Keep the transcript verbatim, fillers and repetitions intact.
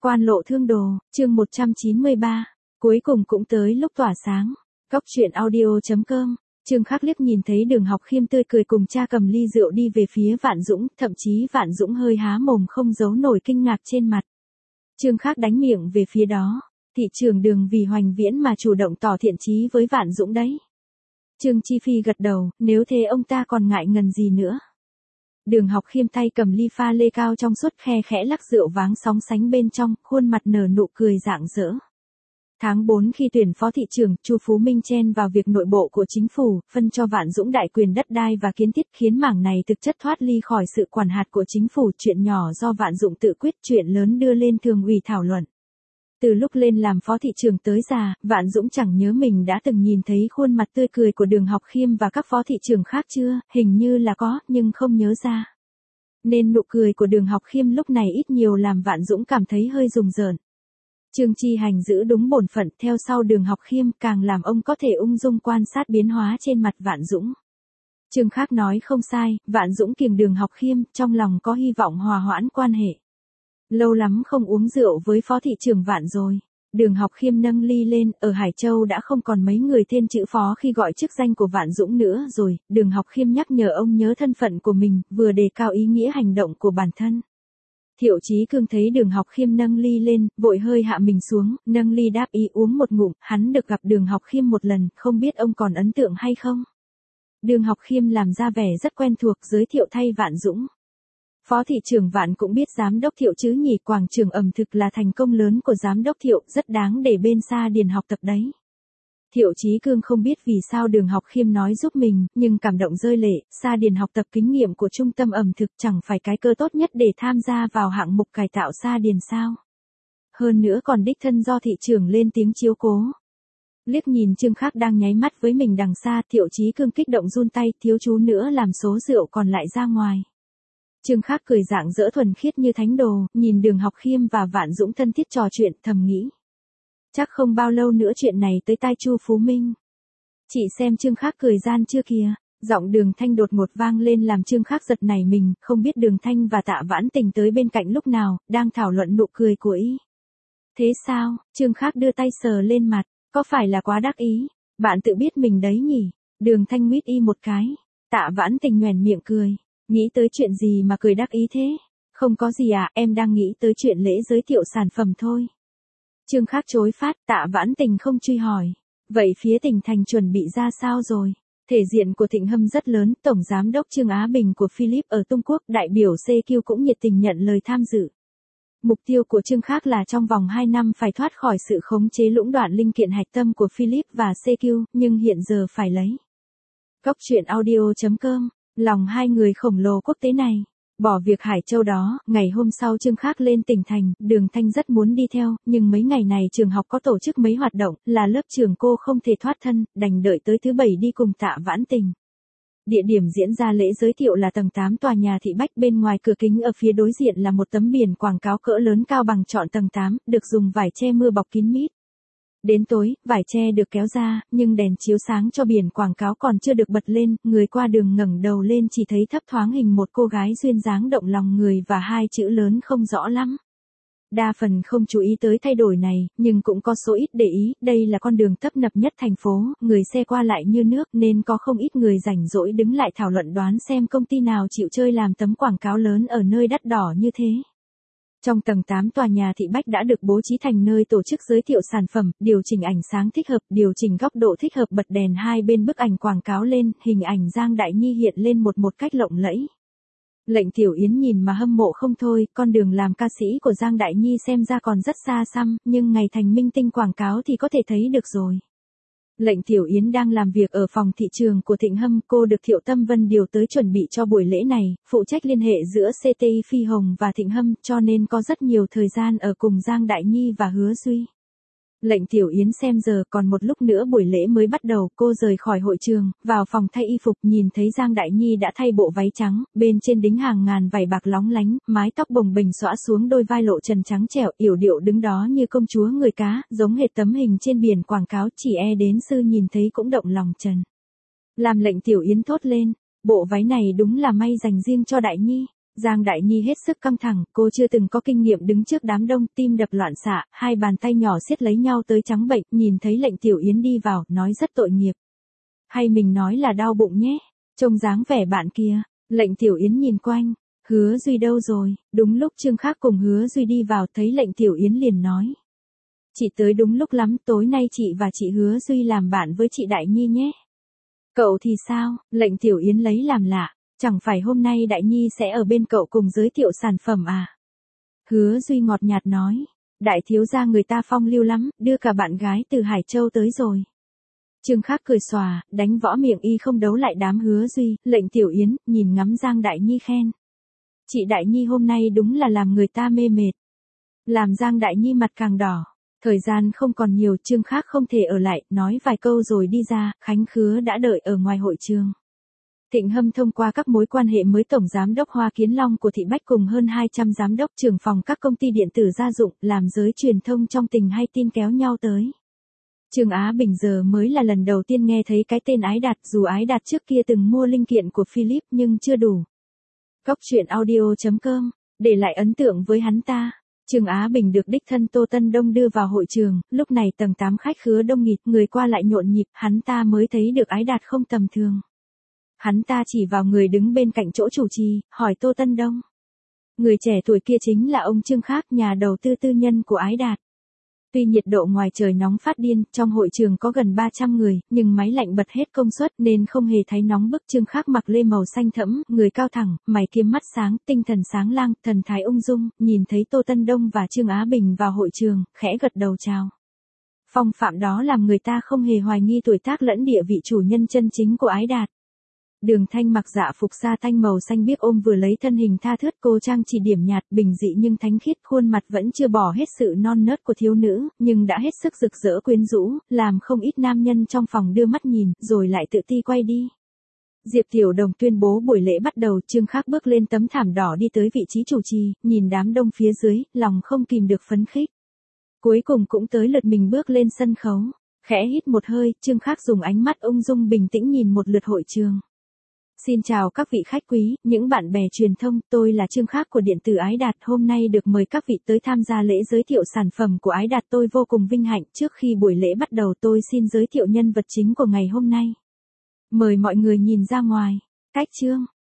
Quan lộ thương đồ, chương một trăm chín mươi ba. Cuối cùng cũng tới lúc tỏa sáng. Góc truyện audio chấm com. Trương Khắc liếc nhìn thấy Đường Học Khiêm tươi cười cùng cha cầm ly rượu đi về phía Vạn Dũng, thậm chí Vạn Dũng hơi há mồm không giấu nổi kinh ngạc trên mặt. Trương Khắc đánh miệng về phía đó. Thị trưởng Đường vì Hoành Viễn mà chủ động tỏ thiện chí với Vạn Dũng đấy. Trương Chi Phi gật đầu, nếu thế ông ta còn ngại ngần gì nữa. Đường Học Khiêm tay cầm ly pha lê cao trong suốt khe khẽ lắc rượu váng sóng sánh bên trong, khuôn mặt nở nụ cười rạng rỡ. Tháng tư khi tuyển phó thị trưởng, Chu Phú Minh chen vào việc nội bộ của chính phủ, phân cho Vạn Dũng đại quyền đất đai và kiến thiết khiến mảng này thực chất thoát ly khỏi sự quản hạt của chính phủ. Chuyện nhỏ do Vạn Dũng tự quyết, chuyện lớn đưa lên thường ủy thảo luận. Từ lúc lên làm phó thị trưởng tới già, Vạn Dũng chẳng nhớ mình đã từng nhìn thấy khuôn mặt tươi cười của Đường Học Khiêm và các phó thị trưởng khác chưa, hình như là có, nhưng không nhớ ra. Nên nụ cười của Đường Học Khiêm lúc này ít nhiều làm Vạn Dũng cảm thấy hơi rùng rợn. Trương Chi Hành giữ đúng bổn phận theo sau Đường Học Khiêm càng làm ông có thể ung dung quan sát biến hóa trên mặt Vạn Dũng. Trương Khắc nói không sai, Vạn Dũng kiêng Đường Học Khiêm, trong lòng có hy vọng hòa hoãn quan hệ. Lâu lắm không uống rượu với phó thị trưởng Vạn rồi. Đường Học Khiêm nâng ly lên, ở Hải Châu đã không còn mấy người thêm chữ phó khi gọi chức danh của Vạn Dũng nữa rồi. Đường Học Khiêm nhắc nhở ông nhớ thân phận của mình, vừa đề cao ý nghĩa hành động của bản thân. Thiệu Chí Cương thấy Đường Học Khiêm nâng ly lên, vội hơi hạ mình xuống, nâng ly đáp ý uống một ngụm. Hắn được gặp Đường Học Khiêm một lần, không biết ông còn ấn tượng hay không. Đường Học Khiêm làm ra vẻ rất quen thuộc, giới thiệu thay Vạn Dũng. Phó thị trưởng Vạn cũng biết giám đốc Thiệu chứ nhỉ, quảng trường ẩm thực là thành công lớn của giám đốc Thiệu, rất đáng để bên Sa Điền học tập đấy. Thiệu Chí Cương không biết vì sao Đường Học Khiêm nói giúp mình, nhưng cảm động rơi lệ. Sa Điền học tập kinh nghiệm của trung tâm ẩm thực chẳng phải cái cơ tốt nhất để tham gia vào hạng mục cải tạo Sa Điền sao? Hơn nữa còn đích thân do thị trưởng lên tiếng chiếu cố. Liếc nhìn Trương Khắc đang nháy mắt với mình đằng xa, Thiệu Chí Cương kích động run tay, thiếu chú nữa làm số rượu còn lại ra ngoài. Trương Khắc cười rạng rỡ thuần khiết như thánh đồ, nhìn Đường Học Khiêm và Vạn Dũng thân thiết trò chuyện, thầm nghĩ. Chắc không bao lâu nữa chuyện này tới tai Chu Phú Minh. Chị xem Trương Khắc cười gian chưa kìa, giọng Đường Thanh đột ngột vang lên làm Trương Khắc giật nảy mình, không biết Đường Thanh và Tạ Vãn Tình tới bên cạnh lúc nào, đang thảo luận nụ cười của y. Thế sao? Trương Khắc đưa tay sờ lên mặt, có phải là quá đắc ý, bạn tự biết mình đấy nhỉ? Đường Thanh nguyết y một cái, Tạ Vãn Tình nhoẻn miệng cười. Nghĩ tới chuyện gì mà cười đắc ý thế? Không có gì à, em đang nghĩ tới chuyện lễ giới thiệu sản phẩm thôi. Trương Khắc chối phát, Tạ Vãn Tình không truy hỏi. Vậy phía tỉnh thành chuẩn bị ra sao rồi? Thể diện của Thịnh Hâm rất lớn, Tổng Giám đốc Trương Á Bình của Philip ở Trung Quốc, đại biểu xê quy cũng nhiệt tình nhận lời tham dự. Mục tiêu của Trương Khắc là trong vòng hai năm phải thoát khỏi sự khống chế lũng đoạn linh kiện hạch tâm của Philip và xê quy, nhưng hiện giờ phải lấy. Góc truyện audio chấm com. Lòng hai người khổng lồ quốc tế này. Bỏ việc Hải Châu đó, ngày hôm sau Trương Khắc lên tỉnh thành, Đường Thanh rất muốn đi theo, nhưng mấy ngày này trường học có tổ chức mấy hoạt động, là lớp trưởng cô không thể thoát thân, đành đợi tới thứ bảy đi cùng Tạ Vãn Tình. Địa điểm diễn ra lễ giới thiệu là tầng tám tòa nhà Thị Bách, bên ngoài cửa kính ở phía đối diện là một tấm biển quảng cáo cỡ lớn cao bằng trọn tầng tám, được dùng vải che mưa bọc kín mít. Đến tối, vải che được kéo ra, nhưng đèn chiếu sáng cho biển quảng cáo còn chưa được bật lên, người qua đường ngẩng đầu lên chỉ thấy thấp thoáng hình một cô gái duyên dáng động lòng người và hai chữ lớn không rõ lắm. Đa phần không chú ý tới thay đổi này, nhưng cũng có số ít để ý, đây là con đường tấp nập nhất thành phố, người xe qua lại như nước nên có không ít người rảnh rỗi đứng lại thảo luận đoán xem công ty nào chịu chơi làm tấm quảng cáo lớn ở nơi đắt đỏ như thế. Trong tầng tám tòa nhà Thị Bách đã được bố trí thành nơi tổ chức giới thiệu sản phẩm, điều chỉnh ảnh sáng thích hợp, điều chỉnh góc độ thích hợp, bật đèn hai bên bức ảnh quảng cáo lên, hình ảnh Giang Đại Nhi hiện lên một một cách lộng lẫy. Lệnh Tiểu Yến nhìn mà hâm mộ không thôi, con đường làm ca sĩ của Giang Đại Nhi xem ra còn rất xa xăm, nhưng ngày thành minh tinh quảng cáo thì có thể thấy được rồi. Lệnh Tiểu Yến đang làm việc ở phòng thị trường của Thịnh Hâm, cô được Thiệu Tâm Vân điều tới chuẩn bị cho buổi lễ này, phụ trách liên hệ giữa xê tê i Phi Hồng và Thịnh Hâm, cho nên có rất nhiều thời gian ở cùng Giang Đại Nhi và Hứa Duy. Lệnh Tiểu Yến xem giờ còn một lúc nữa buổi lễ mới bắt đầu, cô rời khỏi hội trường, vào phòng thay y phục, nhìn thấy Giang Đại Nhi đã thay bộ váy trắng, bên trên đính hàng ngàn vải bạc lóng lánh, mái tóc bồng bềnh xõa xuống đôi vai lộ trần trắng trẻo, yểu điệu đứng đó như công chúa người cá, giống hệt tấm hình trên biển quảng cáo, chỉ e đến sư nhìn thấy cũng động lòng trần. Làm Lệnh Tiểu Yến thốt lên, bộ váy này đúng là may dành riêng cho Đại Nhi. Giang Đại Nhi hết sức căng thẳng, cô chưa từng có kinh nghiệm đứng trước đám đông, tim đập loạn xạ, hai bàn tay nhỏ siết lấy nhau tới trắng bệch, nhìn thấy Lệnh Tiểu Yến đi vào, nói rất tội nghiệp. Hay mình nói là đau bụng nhé, trông dáng vẻ bạn kia. Lệnh Tiểu Yến nhìn quanh, Hứa Duy đâu rồi? Đúng lúc Trương Khác cùng Hứa Duy đi vào, thấy Lệnh Tiểu Yến liền nói. Chị tới đúng lúc lắm, tối nay chị và chị Hứa Duy làm bạn với chị Đại Nhi nhé. Cậu thì sao? Lệnh Tiểu Yến lấy làm lạ, chẳng phải hôm nay Đại Nhi sẽ ở bên cậu cùng giới thiệu sản phẩm à? Hứa Duy ngọt nhạt nói, đại thiếu gia người ta phong lưu lắm, đưa cả bạn gái từ Hải Châu tới rồi. Trương Khác cười xòa, đánh võ miệng y không đấu lại đám Hứa Duy. Lệnh Tiểu Yến nhìn ngắm Giang Đại Nhi khen. Chị Đại Nhi hôm nay đúng là làm người ta mê mệt. Làm Giang Đại Nhi mặt càng đỏ. Thời gian không còn nhiều, Trương Khác không thể ở lại, nói vài câu rồi đi ra. Khánh Khứa đã đợi ở ngoài hội trường. Thịnh Hâm thông qua các mối quan hệ mới Tổng Giám đốc Hoa Kiến Long của Thị Bách cùng hơn hai trăm giám đốc trưởng phòng các công ty điện tử gia dụng, làm giới truyền thông trong tình hay tin kéo nhau tới. Trương Á Bình giờ mới là lần đầu tiên nghe thấy cái tên Ái Đạt, dù Ái Đạt trước kia từng mua linh kiện của Philips nhưng chưa đủ. Cóc truyện audio chấm com, để lại ấn tượng với hắn ta. Trương Á Bình được đích thân Tô Tân Đông đưa vào hội trường, lúc này tầng tám khách khứa đông nghịt, người qua lại nhộn nhịp, hắn ta mới thấy được Ái Đạt không tầm thường. Hắn ta chỉ vào người đứng bên cạnh chỗ chủ trì, hỏi Tô Tân Đông. Người trẻ tuổi kia chính là ông Trương Khác, nhà đầu tư tư nhân của Ái Đạt. Tuy nhiệt độ ngoài trời nóng phát điên, trong hội trường có gần ba trăm người, nhưng máy lạnh bật hết công suất nên không hề thấy nóng bức. Trương Khác mặc lê màu xanh thẫm, người cao thẳng, mày kiếm mắt sáng, tinh thần sáng lang, thần thái ung dung, nhìn thấy Tô Tân Đông và Trương Á Bình vào hội trường, khẽ gật đầu chào. Phong phạm đó làm người ta không hề hoài nghi tuổi tác lẫn địa vị chủ nhân chân chính của Ái Đạt. Đường Thanh mặc dạ phục sa thanh màu xanh biếc ôm vừa lấy thân hình tha thướt, cô trang chỉ điểm nhạt, bình dị nhưng thánh khiết, khuôn mặt vẫn chưa bỏ hết sự non nớt của thiếu nữ, nhưng đã hết sức rực rỡ quyến rũ, làm không ít nam nhân trong phòng đưa mắt nhìn, rồi lại tự ti quay đi. Diệp Tiểu Đồng tuyên bố buổi lễ bắt đầu. Trương Khác bước lên tấm thảm đỏ đi tới vị trí chủ trì, nhìn đám đông phía dưới, lòng không kìm được phấn khích. Cuối cùng cũng tới lượt mình bước lên sân khấu. Khẽ hít một hơi, Trương Khác dùng ánh mắt ung dung bình tĩnh nhìn một lượt hội trường. Xin chào các vị khách quý, những bạn bè truyền thông, tôi là Trương Khác của điện tử Ái Đạt, hôm nay được mời các vị tới tham gia lễ giới thiệu sản phẩm của Ái Đạt, tôi vô cùng vinh hạnh. Trước khi buổi lễ bắt đầu tôi xin giới thiệu nhân vật chính của ngày hôm nay. Mời mọi người nhìn ra ngoài. Cách chương